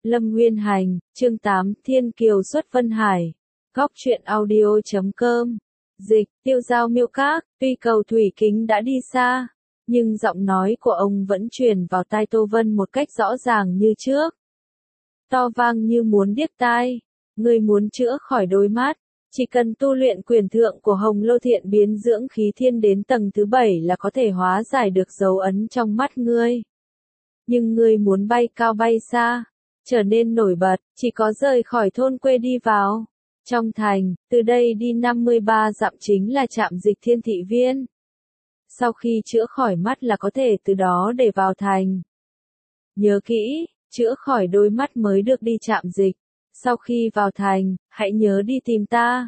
Lâm Nguyên Hành, chương 8, Thiên Kiều xuất Vân Hải. Góc truyện audio.com. Dịch, Tiêu Giao Miêu Các. Tuy cầu thủy kính đã đi xa, nhưng giọng nói của ông vẫn truyền vào tai Tô Vân một cách rõ ràng như trước. To vang như muốn điếc tai. Ngươi muốn chữa khỏi đôi mắt, chỉ cần tu luyện quyền thượng của Hồng Lô Thiện biến dưỡng khí thiên đến tầng thứ 7 là có thể hóa giải được dấu ấn trong mắt ngươi. Nhưng ngươi muốn bay cao bay xa, trở nên nổi bật, chỉ có rời khỏi thôn quê đi vào trong thành, từ đây đi 53 dặm chính là trạm dịch Thiên Thị Viên. Sau khi chữa khỏi mắt là có thể từ đó để vào thành. Nhớ kỹ, chữa khỏi đôi mắt mới được đi trạm dịch. Sau khi vào thành, hãy nhớ đi tìm ta.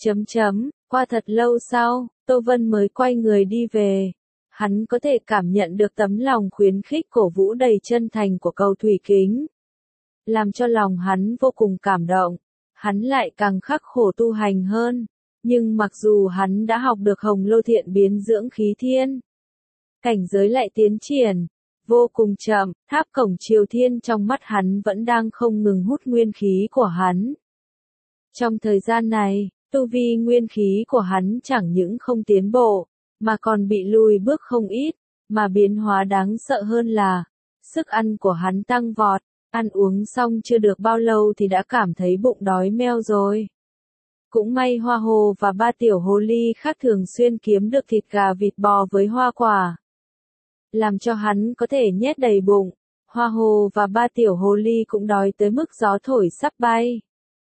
Qua thật lâu sau, Tô Vân mới quay người đi về. Hắn có thể cảm nhận được tấm lòng khuyến khích cổ vũ đầy chân thành của Cầu Thủy Kính, làm cho lòng hắn vô cùng cảm động. Hắn lại càng khắc khổ tu hành hơn. Nhưng mặc dù hắn đã học được Hồng Lô Thiện biến dưỡng khí thiên, cảnh giới lại tiến triển vô cùng chậm, tháp cổng Triều Thiên trong mắt hắn vẫn đang không ngừng hút nguyên khí của hắn. Trong thời gian này, tu vi nguyên khí của hắn chẳng những không tiến bộ, mà còn bị lùi bước không ít, mà biến hóa đáng sợ hơn là, sức ăn của hắn tăng vọt, ăn uống xong chưa được bao lâu thì đã cảm thấy bụng đói meo rồi. Cũng may Hoa Hồ và ba tiểu hồ ly khác thường xuyên kiếm được thịt gà vịt bò với hoa quả, làm cho hắn có thể nhét đầy bụng. Hoa Hồ và ba tiểu hồ ly cũng đói tới mức gió thổi sắp bay.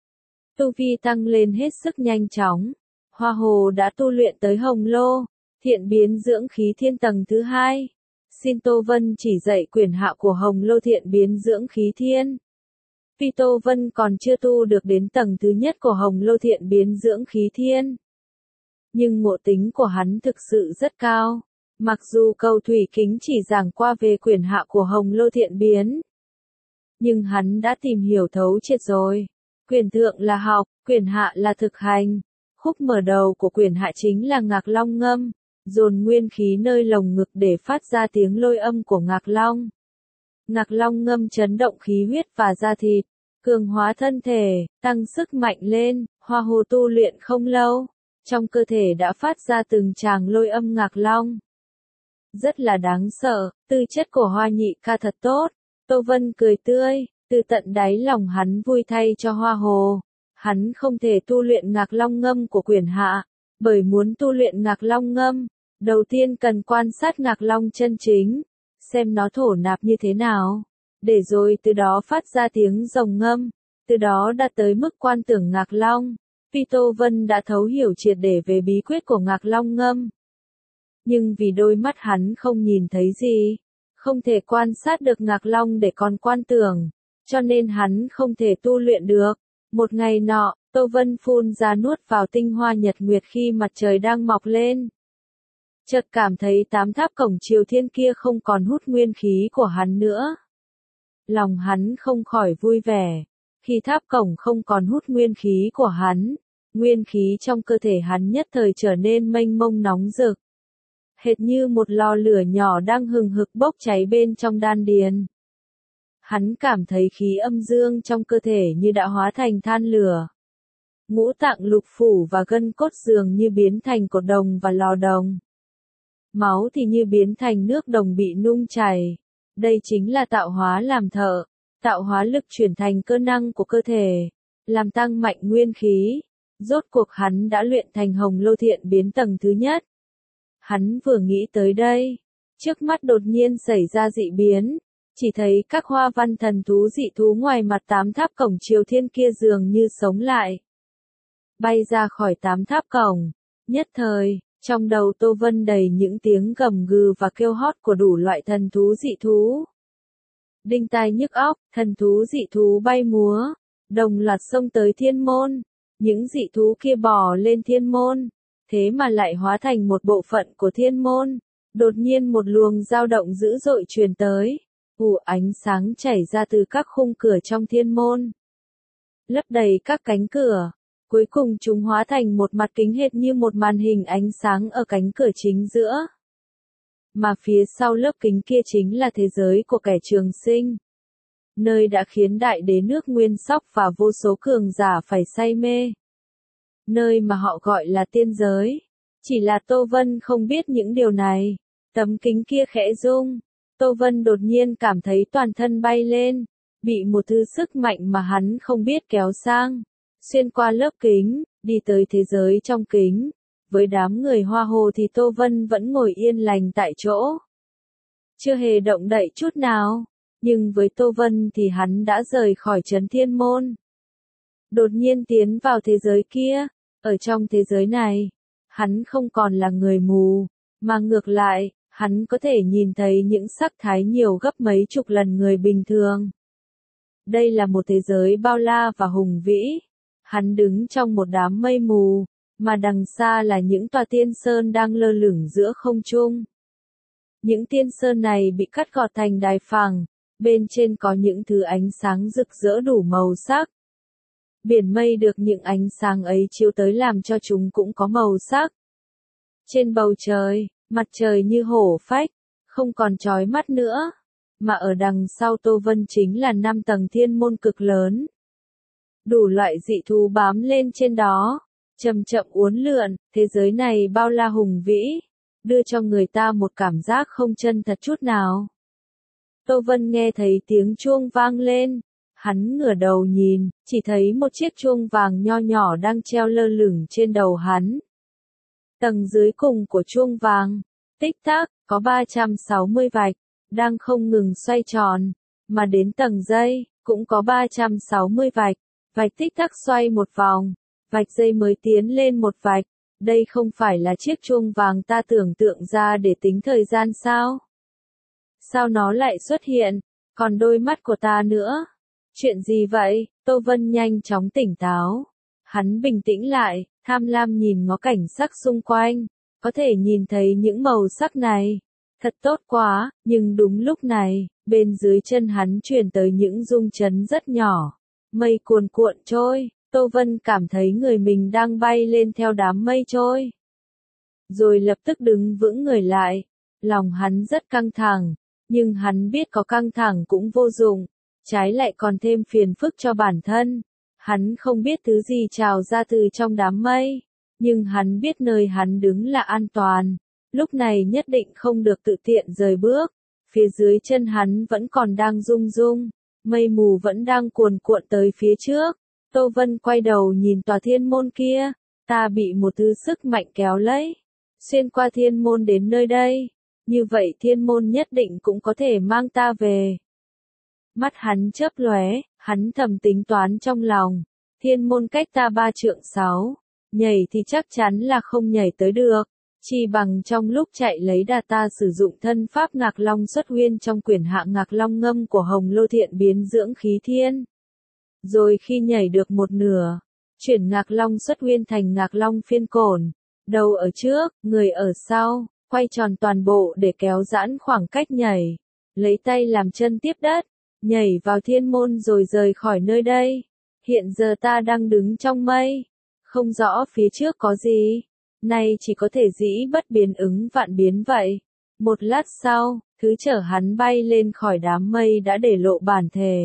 Tu vi tăng lên hết sức nhanh chóng. Hoa Hồ đã tu luyện tới Hồng Lô Thiện biến dưỡng khí thiên tầng thứ 2. Xin Tô Vân chỉ dạy quyền hạ của Hồng Lô Thiện biến dưỡng khí thiên. Tuy Tô Vân còn chưa tu được đến tầng thứ nhất của Hồng Lô Thiện biến dưỡng khí thiên, nhưng ngộ tính của hắn thực sự rất cao. Mặc dù Cầu Thủy Kính chỉ giảng qua về quyền hạ của Hồng Lô Thiện biến, nhưng hắn đã tìm hiểu thấu triệt rồi. Quyền thượng là học, quyền hạ là thực hành. Khúc mở đầu của quyền hạ chính là Ngạc Long ngâm, dồn nguyên khí nơi lồng ngực để phát ra tiếng lôi âm của Ngạc Long. Ngạc Long ngâm chấn động khí huyết và da thịt, cường hóa thân thể, tăng sức mạnh lên. Hoa Hồ tu luyện không lâu, trong cơ thể đã phát ra từng tràng lôi âm Ngạc Long. Rất là đáng sợ, tư chất của Hoa Nhị ca thật tốt. Tô Vân cười tươi, từ tận đáy lòng hắn vui thay cho Hoa Hồ. Hắn không thể tu luyện Ngạc Long ngâm của quyền hạ, bởi muốn tu luyện Ngạc Long ngâm, đầu tiên cần quan sát Ngạc Long chân chính, xem nó thổ nạp như thế nào, để rồi từ đó phát ra tiếng rồng ngâm, từ đó đạt tới mức quan tưởng Ngạc Long. Tuy Tô Vân đã thấu hiểu triệt để về bí quyết của Ngạc Long ngâm, nhưng vì đôi mắt hắn không nhìn thấy gì, không thể quan sát được Ngạc Long để còn quan tưởng, cho nên hắn không thể tu luyện được. Một ngày nọ, Tô Vân phun ra nuốt vào tinh hoa nhật nguyệt khi mặt trời đang mọc lên. Chợt cảm thấy 8 tháp cổng Triều Thiên kia không còn hút nguyên khí của hắn nữa. Lòng hắn không khỏi vui vẻ. Khi tháp cổng không còn hút nguyên khí của hắn, nguyên khí trong cơ thể hắn nhất thời trở nên mênh mông nóng rực, hệt như một lò lửa nhỏ đang hừng hực bốc cháy bên trong đan điền. Hắn cảm thấy khí âm dương trong cơ thể như đã hóa thành than lửa. Ngũ tạng lục phủ và gân cốt dường như biến thành cột đồng và lò đồng. Máu thì như biến thành nước đồng bị nung chảy. Đây chính là tạo hóa làm thợ, tạo hóa lực chuyển thành cơ năng của cơ thể, làm tăng mạnh nguyên khí. Rốt cuộc hắn đã luyện thành Hồng Lô Thiện biến tầng thứ nhất. Hắn vừa nghĩ tới đây, trước mắt đột nhiên xảy ra dị biến. Chỉ thấy các hoa văn thần thú dị thú ngoài mặt 8 tháp cổng Triều Thiên kia dường như sống lại, bay ra khỏi 8 tháp cổng. Nhất thời, trong đầu Tô Vân đầy những tiếng gầm gừ và kêu hót của đủ loại thần thú dị thú. Đinh tai nhức óc, thần thú dị thú bay múa, đồng loạt xông tới thiên môn. Những dị thú kia bò lên thiên môn, thế mà lại hóa thành một bộ phận của thiên môn. Đột nhiên một luồng dao động dữ dội truyền tới. Ánh sáng chảy ra từ các khung cửa trong thiên môn, lấp đầy các cánh cửa. Cuối cùng chúng hóa thành một mặt kính hệt như một màn hình ánh sáng ở cánh cửa chính giữa. Mà phía sau lớp kính kia chính là thế giới của kẻ trường sinh. nơi đã khiến đại đế nước Nguyên Sóc và vô số cường giả phải say mê. Nơi mà họ gọi là tiên giới. Chỉ là Tô Vân không biết những điều này. Tấm kính kia khẽ rung. Tô Vân đột nhiên cảm thấy toàn thân bay lên, bị một thứ sức mạnh mà hắn không biết kéo sang, xuyên qua lớp kính, đi tới thế giới trong kính. Với đám người Hoa Hồ thì Tô Vân vẫn ngồi yên lành tại chỗ, chưa hề động đậy chút nào. Nhưng với Tô Vân thì hắn đã rời khỏi trấn Thiên Môn, đột nhiên tiến vào thế giới kia. Ở trong thế giới này, hắn không còn là người mù, mà ngược lại, hắn có thể nhìn thấy những sắc thái nhiều gấp mấy chục lần người bình thường. Đây là một thế giới bao la và hùng vĩ. Hắn đứng trong một đám mây mù, mà đằng xa là những tòa tiên sơn đang lơ lửng giữa không trung. Những tiên sơn này bị cắt gọt thành đài phẳng, bên trên có những thứ ánh sáng rực rỡ đủ màu sắc. Biển mây được những ánh sáng ấy chiếu tới làm cho chúng cũng có màu sắc. Trên bầu trời, mặt trời như hổ phách, không còn chói mắt nữa, mà ở đằng sau Tô Vân chính là 5 tầng thiên môn cực lớn. Đủ loại dị thú bám lên trên đó, chậm chậm uốn lượn. Thế giới này bao la hùng vĩ, đưa cho người ta một cảm giác không chân thật chút nào. Tô Vân nghe thấy tiếng chuông vang lên, hắn ngửa đầu nhìn, chỉ thấy một chiếc chuông vàng nho nhỏ đang treo lơ lửng trên đầu hắn. Tầng dưới cùng của chuông vàng, tích tắc, có 360 vạch, đang không ngừng xoay tròn, mà đến tầng dây, cũng có 360 vạch, vạch tích tắc xoay một vòng, vạch dây mới tiến lên một vạch. Đây không phải là chiếc chuông vàng ta tưởng tượng ra để tính thời gian sao? Sao nó lại xuất hiện? Còn đôi mắt của ta nữa? Chuyện gì vậy? Tô Vân nhanh chóng tỉnh táo. Hắn bình tĩnh lại, tham lam nhìn ngó cảnh sắc xung quanh, có thể nhìn thấy những màu sắc này. Thật tốt quá, nhưng đúng lúc này, bên dưới chân hắn truyền tới những rung chấn rất nhỏ. Mây cuồn cuộn trôi, Tô Vân cảm thấy người mình đang bay lên theo đám mây trôi. Rồi lập tức đứng vững người lại, lòng hắn rất căng thẳng, nhưng hắn biết có căng thẳng cũng vô dụng, trái lại còn thêm phiền phức cho bản thân. Hắn không biết thứ gì trào ra từ trong đám mây, nhưng hắn biết nơi hắn đứng là an toàn, lúc này nhất định không được tự tiện rời bước. Phía dưới chân hắn vẫn còn đang rung rung, mây mù vẫn đang cuồn cuộn tới phía trước. Tô Vân quay đầu nhìn tòa thiên môn kia, ta bị một thứ sức mạnh kéo lấy, xuyên qua thiên môn đến nơi đây, như vậy thiên môn nhất định cũng có thể mang ta về. Mắt hắn chớp lóe, hắn thầm tính toán trong lòng, thiên môn cách ta 3 trượng 6, nhảy thì chắc chắn là không nhảy tới được, chỉ bằng trong lúc chạy lấy đà ta sử dụng thân pháp Ngạc Long xuất huyên trong quyển hạng Ngạc Long ngâm của Hồng Lô Thiện biến dưỡng khí thiên. Rồi khi nhảy được một nửa, chuyển Ngạc Long xuất huyên thành Ngạc Long phiên cổn, đầu ở trước, người ở sau, quay tròn toàn bộ để kéo giãn khoảng cách nhảy, lấy tay làm chân tiếp đất, nhảy vào thiên môn rồi rời khỏi nơi đây. Hiện giờ ta đang đứng trong mây, không rõ phía trước có gì, nay chỉ có thể dĩ bất biến ứng vạn biến vậy. Một lát sau, thứ chở hắn bay lên khỏi đám mây đã để lộ bản thể.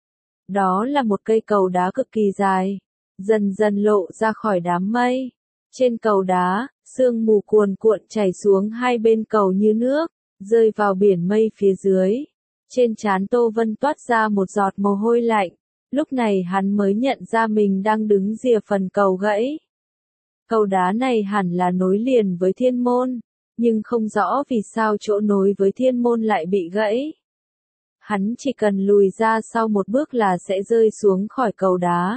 Đó là một cây cầu đá cực kỳ dài, dần dần lộ ra khỏi đám mây. Trên cầu đá, sương mù cuồn cuộn chảy xuống hai bên cầu như nước, rơi vào biển mây phía dưới. Trên trán Tô Vân toát ra một giọt mồ hôi lạnh, lúc này hắn mới nhận ra mình đang đứng rìa phần cầu gãy. Cầu đá này hẳn là nối liền với thiên môn, nhưng không rõ vì sao chỗ nối với thiên môn lại bị gãy. Hắn chỉ cần lùi ra sau một bước là sẽ rơi xuống khỏi cầu đá.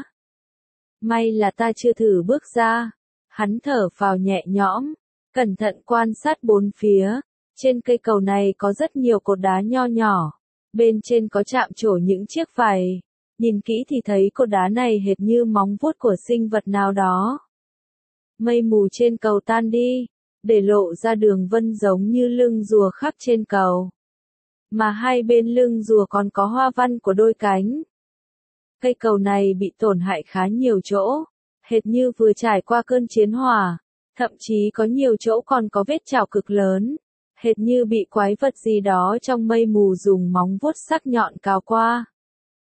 May là ta chưa thử bước ra. Hắn thở phào nhẹ nhõm, cẩn thận quan sát bốn phía. Trên cây cầu này có rất nhiều cột đá nho nhỏ, bên trên có chạm trổ những chiếc vảy. Nhìn kỹ thì thấy cột đá này hệt như móng vuốt của sinh vật nào đó. Mây mù trên cầu tan đi, để lộ ra đường vân giống như lưng rùa khắc trên cầu. Mà hai bên lưng rùa còn có hoa văn của đôi cánh. Cây cầu này bị tổn hại khá nhiều chỗ, hệt như vừa trải qua cơn chiến hỏa, thậm chí có nhiều chỗ còn có vết chảo cực lớn, hệt như bị quái vật gì đó trong mây mù dùng móng vuốt sắc nhọn cào qua.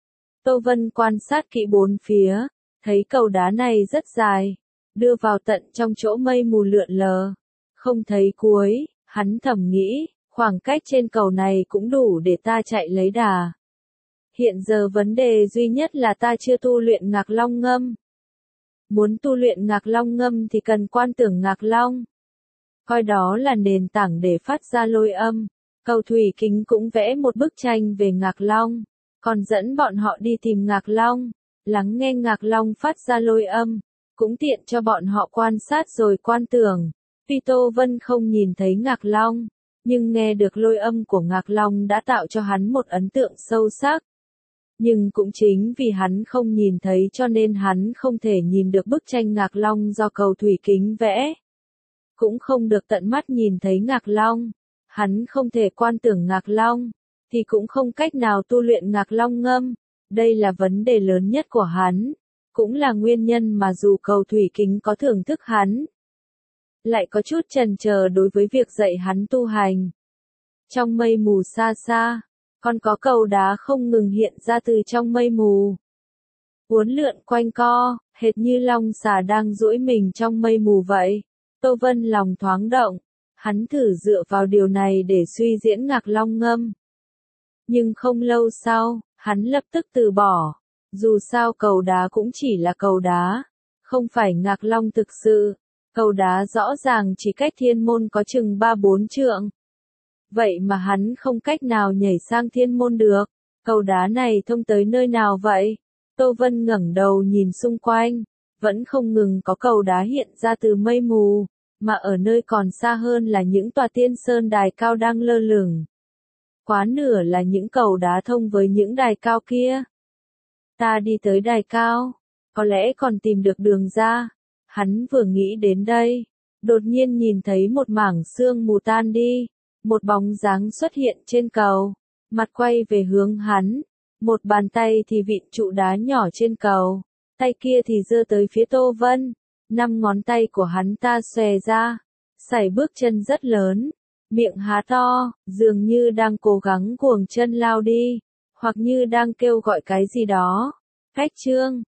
Tô Vân quan sát kỹ bốn phía, thấy cầu đá này rất dài, đưa vào tận trong chỗ mây mù lượn lờ, không thấy cuối, hắn thầm nghĩ, khoảng cách trên cầu này cũng đủ để ta chạy lấy đà. Hiện giờ vấn đề duy nhất là ta chưa tu luyện Ngạc Long Ngâm. Muốn tu luyện Ngạc Long Ngâm thì cần quan tưởng Ngạc Long. Coi đó là nền tảng để phát ra lôi âm. Cầu Thủy Kính cũng vẽ một bức tranh về Ngạc Long, còn dẫn bọn họ đi tìm Ngạc Long, lắng nghe Ngạc Long phát ra lôi âm, cũng tiện cho bọn họ quan sát rồi quan tưởng. Tuy Tô Vân không nhìn thấy Ngạc Long, nhưng nghe được lôi âm của Ngạc Long đã tạo cho hắn một ấn tượng sâu sắc. Nhưng cũng chính vì hắn không nhìn thấy cho nên hắn không thể nhìn được bức tranh Ngạc Long do Cầu Thủy Kính vẽ. Cũng không được tận mắt nhìn thấy Ngạc Long. Hắn không thể quan tưởng Ngạc Long, thì cũng không cách nào tu luyện Ngạc Long Ngâm. Đây là vấn đề lớn nhất của hắn, cũng là nguyên nhân mà dù Cầu Thủy Kính có thưởng thức hắn, lại có chút chần chờ đối với việc dạy hắn tu hành. Trong mây mù xa xa, còn có cầu đá không ngừng hiện ra từ trong mây mù. Uốn lượn quanh co, hệt như long xà đang duỗi mình trong mây mù vậy. Tô Vân lòng thoáng động, hắn thử dựa vào điều này để suy diễn Ngạc Long Ngâm. Nhưng không lâu sau, hắn lập tức từ bỏ. Dù sao cầu đá cũng chỉ là cầu đá, không phải Ngạc Long thực sự. Cầu đá rõ ràng chỉ cách thiên môn có chừng 3-4 trượng. Vậy mà hắn không cách nào nhảy sang thiên môn được. Cầu đá này thông tới nơi nào vậy? Tô Vân ngẩng đầu nhìn xung quanh, vẫn không ngừng có cầu đá hiện ra từ mây mù, mà ở nơi còn xa hơn là những tòa tiên sơn đài cao đang lơ lửng. Quá nửa là những cầu đá thông với những đài cao kia. Ta đi tới đài cao, có lẽ còn tìm được đường ra. Hắn vừa nghĩ đến đây, đột nhiên nhìn thấy một mảng sương mù tan đi, một bóng dáng xuất hiện trên cầu, mặt quay về hướng hắn, một bàn tay thì vịn trụ đá nhỏ trên cầu, tay kia thì giơ tới phía Tô Vân, 5 ngón tay của hắn ta xòe ra, sải bước chân rất lớn, miệng há to, dường như đang cố gắng cuồng chân lao đi, hoặc như đang kêu gọi cái gì đó. Khách trương